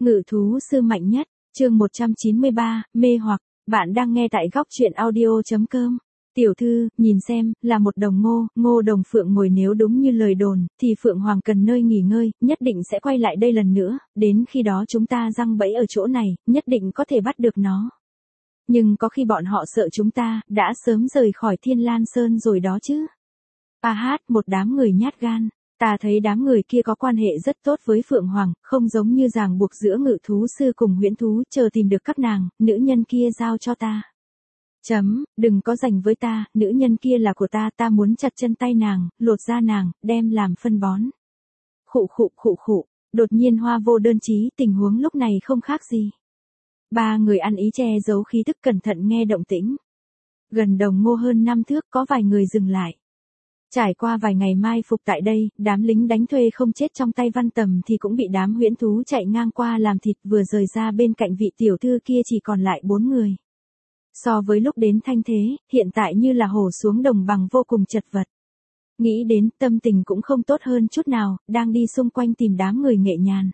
Ngự thú sư mạnh nhất, chương 193, mê hoặc, bạn đang nghe tại góc truyện audio.com. Tiểu thư, nhìn xem, là một đồng ngô đồng phượng ngồi, nếu đúng như lời đồn, thì Phượng Hoàng cần nơi nghỉ ngơi, nhất định sẽ quay lại đây lần nữa, đến khi đó chúng ta giăng bẫy ở chỗ này, nhất định có thể bắt được nó. Nhưng có khi bọn họ sợ chúng ta, đã sớm rời khỏi Thiên Lan Sơn rồi đó chứ. Một đám người nhát gan. Ta thấy đám người kia có quan hệ rất tốt với Phượng Hoàng, không giống như ràng buộc giữa ngự thú sư cùng huyễn thú, chờ tìm được các nàng, nữ nhân kia giao cho ta. Đừng có giành với ta, nữ nhân kia là của ta muốn chặt chân tay nàng, lột da nàng, đem làm phân bón. Khụ, đột nhiên Hoa Vô Đơn chí, tình huống lúc này không khác gì. Ba người ăn ý che giấu khí tức, cẩn thận nghe động tĩnh. Gần đồng ngô hơn 5 thước, có vài người dừng lại. Trải qua vài ngày mai phục tại đây, đám lính đánh thuê không chết trong tay Văn Tầm thì cũng bị đám huyễn thú chạy ngang qua làm thịt, vừa rời ra bên cạnh vị tiểu thư kia chỉ còn lại 4 người. So với lúc đến thanh thế, hiện tại như là hổ xuống đồng bằng, vô cùng chật vật. Nghĩ đến, tâm tình cũng không tốt hơn chút nào, đang đi xung quanh tìm đám người Nghệ Nhàn.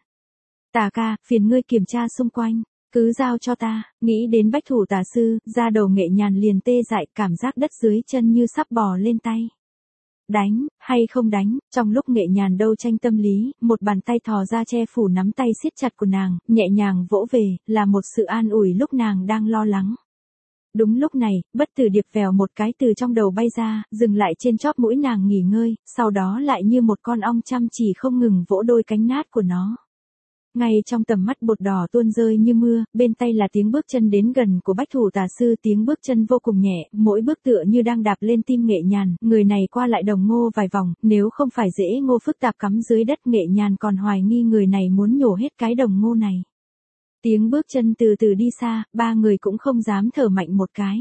Tà ca, phiền ngươi kiểm tra xung quanh, cứ giao cho ta. Nghĩ đến Bách Thủ Tà Sư, da đầu Nghệ Nhàn liền tê dại, cảm giác đất dưới chân như sắp bò lên tay. Đánh, hay không đánh, trong lúc Nghệ Nhàn đấu tranh tâm lý, một bàn tay thò ra che phủ nắm tay siết chặt của nàng, nhẹ nhàng vỗ về, là một sự an ủi lúc nàng đang lo lắng. Đúng lúc này, Bất Tử Điệp vèo một cái từ trong đầu bay ra, dừng lại trên chóp mũi nàng nghỉ ngơi, sau đó lại như một con ong chăm chỉ không ngừng vỗ đôi cánh nát của nó. Ngay trong tầm mắt bột đỏ tuôn rơi như mưa, bên tay là tiếng bước chân đến gần của Bách Thủ Tà Sư, tiếng bước chân vô cùng nhẹ, mỗi bước tựa như đang đạp lên tim Nghệ Nhàn, người này qua lại đồng ngô vài vòng, nếu không phải rễ ngô phức tạp cắm dưới đất, Nghệ Nhàn còn hoài nghi người này muốn nhổ hết cái đồng ngô này. Tiếng bước chân từ từ đi xa, ba người cũng không dám thở mạnh một cái.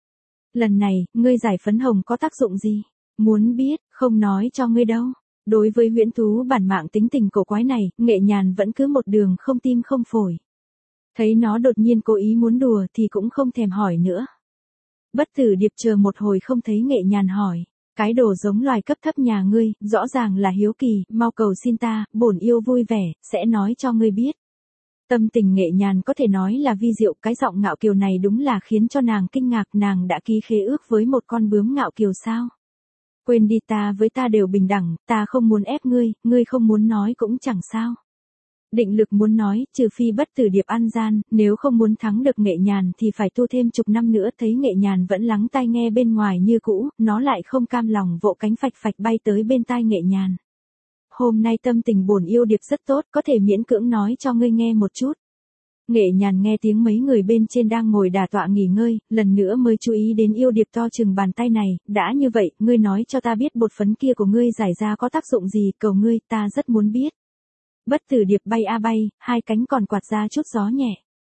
Lần này, ngươi giải phấn hồng có tác dụng gì? Muốn biết, không nói cho ngươi đâu. Đối với huyễn thú bản mạng tính tình cổ quái này, Nghệ Nhàn vẫn cứ một đường không tim không phổi. Thấy nó đột nhiên cố ý muốn đùa thì cũng không thèm hỏi nữa. Bất Tử Điệp chờ một hồi không thấy Nghệ Nhàn hỏi. Cái đồ giống loài cấp thấp nhà ngươi, rõ ràng là hiếu kỳ, mau cầu xin ta, bổn yêu vui vẻ, sẽ nói cho ngươi biết. Tâm tình Nghệ Nhàn có thể nói là vi diệu, cái giọng ngạo kiều này đúng là khiến cho nàng kinh ngạc, nàng đã ký khế ước với một con bướm ngạo kiều sao? Quên đi, ta với ta đều bình đẳng, ta không muốn ép ngươi, ngươi không muốn nói cũng chẳng sao. Định lực muốn nói, trừ phi Bất Tử Điệp ăn gian, nếu không muốn thắng được Nghệ Nhàn thì phải tu thêm chục năm nữa. Thấy Nghệ Nhàn vẫn lắng tai nghe bên ngoài như cũ, nó lại không cam lòng vỗ cánh phạch phạch bay tới bên tai Nghệ Nhàn. Hôm nay tâm tình bổn yêu điệp rất tốt, có thể miễn cưỡng nói cho ngươi nghe một chút. Nghệ Nhàn nghe tiếng mấy người bên trên đang ngồi đả tọa nghỉ ngơi, lần nữa mới chú ý đến yêu điệp to chừng bàn tay này. Đã như vậy, ngươi nói cho ta biết bột phấn kia của ngươi giải ra có tác dụng gì, cầu ngươi, ta rất muốn biết. Bất Tử Điệp bay bay, hai cánh còn quạt ra chút gió nhẹ.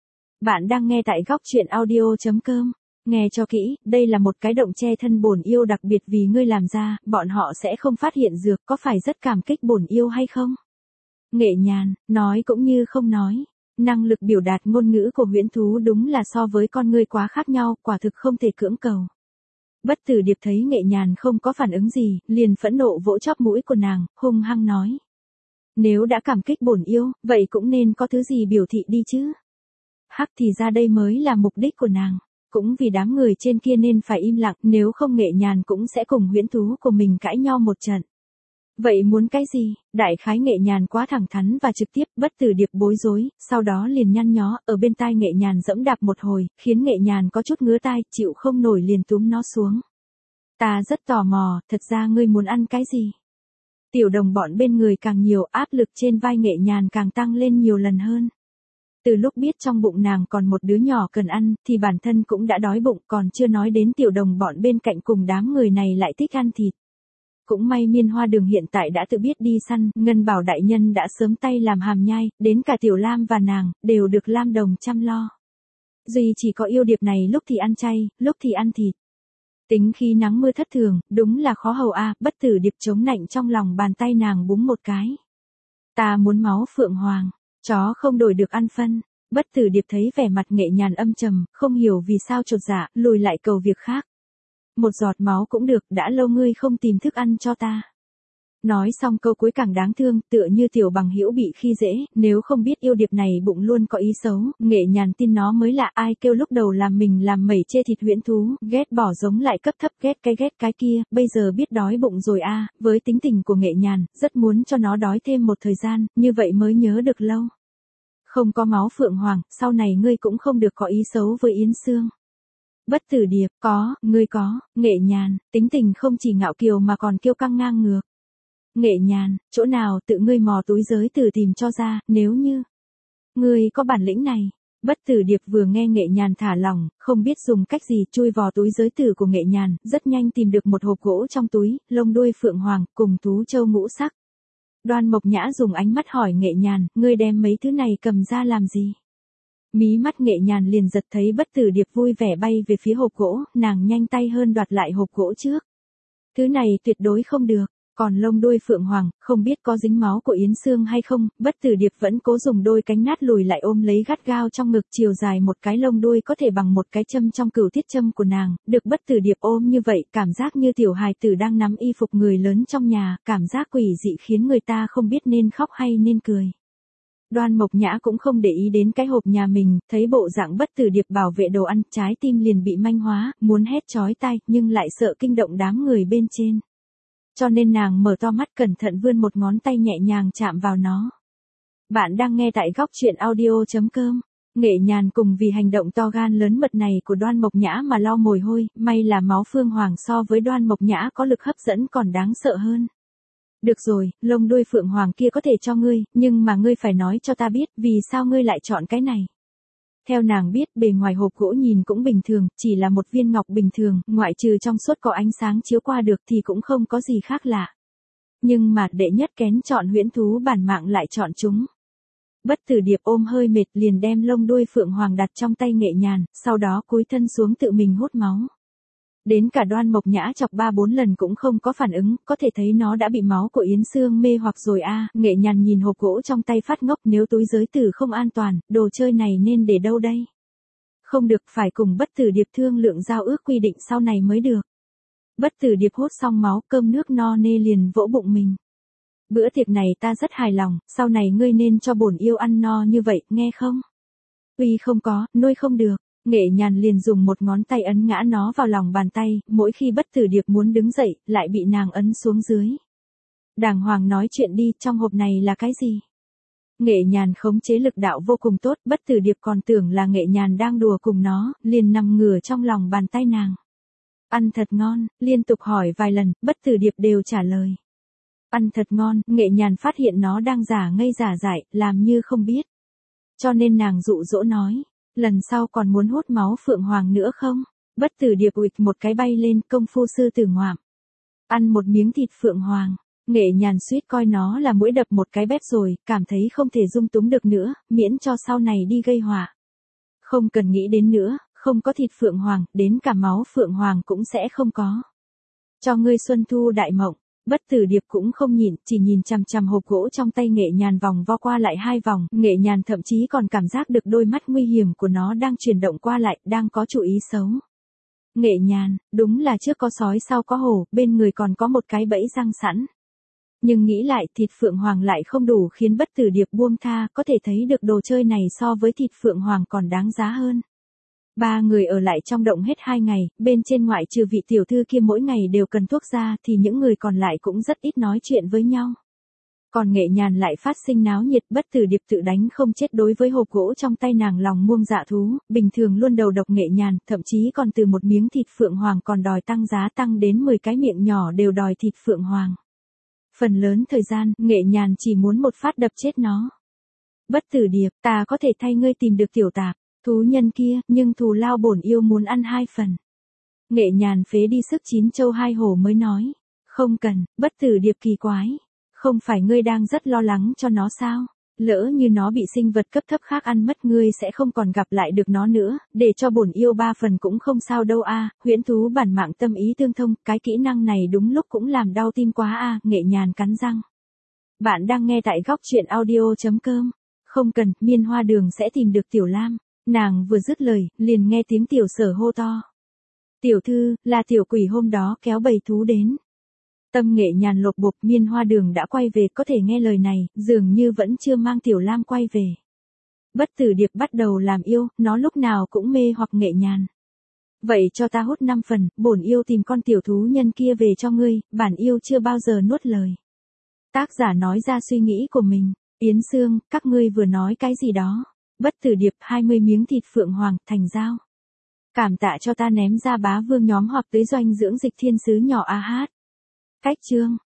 Bạn đang nghe tại góc truyện audio.com. Nghe cho kỹ, đây là một cái động che thân bổn yêu đặc biệt vì ngươi làm ra, bọn họ sẽ không phát hiện dược, có phải rất cảm kích bổn yêu hay không? Nghệ Nhàn, nói cũng như không nói. Năng lực biểu đạt ngôn ngữ của huyễn thú đúng là so với con ngươi quá khác nhau, quả thực không thể cưỡng cầu. Bất Tử Điệp thấy Nghệ Nhàn không có phản ứng gì, liền phẫn nộ vỗ chóp mũi của nàng, hung hăng nói. Nếu đã cảm kích bổn yêu, vậy cũng nên có thứ gì biểu thị đi chứ. Thì ra đây mới là mục đích của nàng. Cũng vì đám người trên kia nên phải im lặng, nếu không Nghệ Nhàn cũng sẽ cùng huyễn thú của mình cãi nhau một trận. Vậy muốn cái gì? Đại khái Nghệ Nhàn quá thẳng thắn và trực tiếp, Bất Tử Điệp bối rối, sau đó liền nhăn nhó, ở bên tai Nghệ Nhàn dẫm đạp một hồi, khiến Nghệ Nhàn có chút ngứa tai, chịu không nổi liền túm nó xuống. Ta rất tò mò, thật ra ngươi muốn ăn cái gì? Tiểu đồng bọn bên người càng nhiều, áp lực trên vai Nghệ Nhàn càng tăng lên nhiều lần hơn. Từ lúc biết trong bụng nàng còn một đứa nhỏ cần ăn, thì bản thân cũng đã đói bụng, còn chưa nói đến tiểu đồng bọn bên cạnh cùng đám người này lại thích ăn thịt. Cũng may Miên Hoa Đường hiện tại đã tự biết đi săn, Ngân Bảo đại nhân đã sớm tay làm hàm nhai, đến cả Tiểu Lam và nàng, đều được Lam Đồng chăm lo. Duy chỉ có yêu điệp này lúc thì ăn chay, lúc thì ăn thịt. Tính khi nắng mưa thất thường, đúng là khó hầu a. Bất Tử Điệp chống nạnh trong lòng bàn tay nàng búng một cái. Ta muốn máu Phượng Hoàng. Chó không đổi được ăn phân. Bất Tử Điệp thấy vẻ mặt Nghệ Nhàn âm trầm, không hiểu vì sao chột dạ, lùi lại cầu việc khác. Một giọt máu cũng được, đã lâu ngươi không tìm thức ăn cho ta. Nói xong câu cuối càng đáng thương, tựa như tiểu bằng hữu bị khi dễ, nếu không biết yêu điệp này bụng luôn có ý xấu, Nghệ Nhàn tin nó mới là ai kêu lúc đầu làm mình làm mẩy chê thịt huyễn thú, ghét bỏ giống lại cấp thấp ghét cái kia, bây giờ biết đói bụng rồi a, với tính tình của Nghệ Nhàn, rất muốn cho nó đói thêm một thời gian, như vậy mới nhớ được lâu. Không có máu phượng hoàng, sau này ngươi cũng không được có ý xấu với Yến Sương. Bất Tử Điệp, ngươi có, Nghệ Nhàn, tính tình không chỉ ngạo kiều mà còn kiêu căng ngang ngược. Nghệ Nhàn, chỗ nào tự ngươi mò túi giới từ tìm cho ra, nếu như ngươi có bản lĩnh này. Bất Tử Điệp vừa nghe Nghệ Nhàn thả lỏng, không biết dùng cách gì chui vào túi giới tử của Nghệ Nhàn, rất nhanh tìm được một hộp gỗ trong túi, lông đuôi phượng hoàng, cùng thú châu ngũ sắc. Đoan Mộc Nhã dùng ánh mắt hỏi Nghệ Nhàn, ngươi đem mấy thứ này cầm ra làm gì? Mí mắt Nghệ Nhàn liền giật thấy Bất Tử Điệp vui vẻ bay về phía hộp gỗ, nàng nhanh tay hơn đoạt lại hộp gỗ trước. Thứ này tuyệt đối không được. Còn lông đuôi phượng hoàng, không biết có dính máu của Yến Sương hay không, Bất Tử Điệp vẫn cố dùng đôi cánh nát lùi lại ôm lấy gắt gao trong ngực, chiều dài một cái lông đuôi có thể bằng một cái châm trong cửu thiết châm của nàng, được Bất Tử Điệp ôm như vậy, cảm giác như tiểu hài tử đang nắm y phục người lớn trong nhà, cảm giác quỷ dị khiến người ta không biết nên khóc hay nên cười. Đoan Mộc Nhã cũng không để ý đến cái hộp nhà mình, thấy bộ dạng Bất Tử Điệp bảo vệ đồ ăn, trái tim liền bị manh hóa, muốn hét chói tai, nhưng lại sợ kinh động đám người bên trên. Cho nên nàng mở to mắt cẩn thận vươn một ngón tay nhẹ nhàng chạm vào nó. Bạn đang nghe tại góc truyện audio.com. Nghệ Nhàn cùng vì hành động to gan lớn mật này của Đoan Mộc Nhã mà lau mồ hôi, may là máu Phương Hoàng so với Đoan Mộc Nhã có lực hấp dẫn còn đáng sợ hơn. Được rồi, lông đuôi Phượng Hoàng kia có thể cho ngươi, nhưng mà ngươi phải nói cho ta biết vì sao ngươi lại chọn cái này. Theo nàng biết, bề ngoài hộp gỗ nhìn cũng bình thường, chỉ là một viên ngọc bình thường, ngoại trừ trong suốt có ánh sáng chiếu qua được thì cũng không có gì khác lạ. Nhưng mà đệ nhất kén chọn huyễn thú bản mạng lại chọn chúng. Bất Tử Điệp ôm hơi mệt liền đem lông đuôi Phượng Hoàng đặt trong tay Nghệ Nhàn, sau đó cúi thân xuống tự mình hút máu. Đến cả Đoan Mộc Nhã chọc 3-4 lần cũng không có phản ứng, có thể thấy nó đã bị máu của Yến Sương mê hoặc rồi a. Nghệ Nhàn nhìn hộp gỗ trong tay phát ngốc, nếu túi giới tử không an toàn, đồ chơi này nên để đâu đây? Không được, phải cùng Bất Tử Điệp thương lượng giao ước quy định sau này mới được. Bất Tử Điệp hút xong máu, cơm nước no nê liền vỗ bụng mình. Bữa tiệc này ta rất hài lòng, sau này ngươi nên cho bổn yêu ăn no như vậy, nghe không? Uy không có, nuôi không được. Nghệ Nhàn liền dùng một ngón tay ấn ngã nó vào lòng bàn tay, mỗi khi Bất Tử Điệp muốn đứng dậy, lại bị nàng ấn xuống dưới. Đàng hoàng nói chuyện đi, trong hộp này là cái gì? Nghệ Nhàn khống chế lực đạo vô cùng tốt, Bất Tử Điệp còn tưởng là Nghệ Nhàn đang đùa cùng nó, liền nằm ngửa trong lòng bàn tay nàng. Ăn thật ngon, liên tục hỏi vài lần, Bất Tử Điệp đều trả lời. Ăn thật ngon, Nghệ Nhàn phát hiện nó đang giả ngây giả dại, làm như không biết. Cho nên nàng dụ dỗ nói. Lần sau còn muốn hút máu Phượng Hoàng nữa không? Bất Tử Điệp ụt một cái bay lên, công phu sư tử ngoạm. Ăn một miếng thịt Phượng Hoàng, Nghệ Nhàn suýt coi nó là mũi đập một cái bếp rồi, cảm thấy không thể dung túng được nữa, miễn cho sau này đi gây họa. Không cần nghĩ đến nữa, không có thịt Phượng Hoàng, đến cả máu Phượng Hoàng cũng sẽ không có. Cho ngươi Xuân Thu đại mộng. Bất Tử Điệp cũng không nhìn, chỉ nhìn chằm chằm hộp gỗ trong tay Nghệ Nhàn vòng vo qua lại 2 vòng, Nghệ Nhàn thậm chí còn cảm giác được đôi mắt nguy hiểm của nó đang chuyển động qua lại, đang có chủ ý xấu. Nghệ Nhàn, đúng là trước có sói sau có hổ, bên người còn có một cái bẫy răng sẵn. Nhưng nghĩ lại, thịt Phượng Hoàng lại không đủ khiến Bất Tử Điệp buông tha, có thể thấy được đồ chơi này so với thịt Phượng Hoàng còn đáng giá hơn. 3 người ở lại trong động hết 2 ngày, bên trên ngoại trừ vị tiểu thư kia mỗi ngày đều cần thuốc ra thì những người còn lại cũng rất ít nói chuyện với nhau. Còn Nghệ Nhàn lại phát sinh náo nhiệt, Bất Tử Điệp tự đánh không chết đối với hộp gỗ trong tay nàng lòng muông dạ thú, bình thường luôn đầu độc Nghệ Nhàn, thậm chí còn từ một miếng thịt Phượng Hoàng còn đòi tăng giá tăng đến 10 cái miệng nhỏ đều đòi thịt Phượng Hoàng. Phần lớn thời gian, Nghệ Nhàn chỉ muốn một phát đập chết nó. Bất Tử Điệp, ta có thể thay ngươi tìm được tiểu tạp thú nhân kia, nhưng thù lao bổn yêu muốn ăn 2 phần. Nghệ Nhàn phế đi sức 9 châu 2 hổ mới nói. Không cần. Bất Tử Điệp kỳ quái. Không phải ngươi đang rất lo lắng cho nó sao? Lỡ như nó bị sinh vật cấp thấp khác ăn mất ngươi sẽ không còn gặp lại được nó nữa, để cho bổn yêu 3 phần cũng không sao đâu a. Huyễn thú bản mạng tâm ý tương thông, cái kỹ năng này đúng lúc cũng làm đau tim quá a. Nghệ Nhàn cắn răng. Bạn đang nghe tại góc truyện audio.com. Không cần, Miên Hoa Đường sẽ tìm được Tiểu Lam. Nàng vừa dứt lời, liền nghe tiếng Tiểu Sở hô to. Tiểu thư, là tiểu quỷ hôm đó kéo bầy thú đến. Tâm Nghệ Nhàn lột bột, Miên Hoa Đường đã quay về, có thể nghe lời này, dường như vẫn chưa mang Tiểu Lam quay về. Bất Tử Điệp bắt đầu làm yêu, nó lúc nào cũng mê hoặc Nghệ Nhàn. Vậy cho ta hút 5 phần, bổn yêu tìm con tiểu thú nhân kia về cho ngươi, bản yêu chưa bao giờ nuốt lời. Tác giả nói ra suy nghĩ của mình. Yến Sương, các ngươi vừa nói cái gì đó? Bất Tử Điệp 20 miếng thịt phượng hoàng, thành giao. Cảm tạ cho ta ném ra bá vương nhóm họp tới doanh dưỡng dịch thiên sứ nhỏ a hát. Cách chương.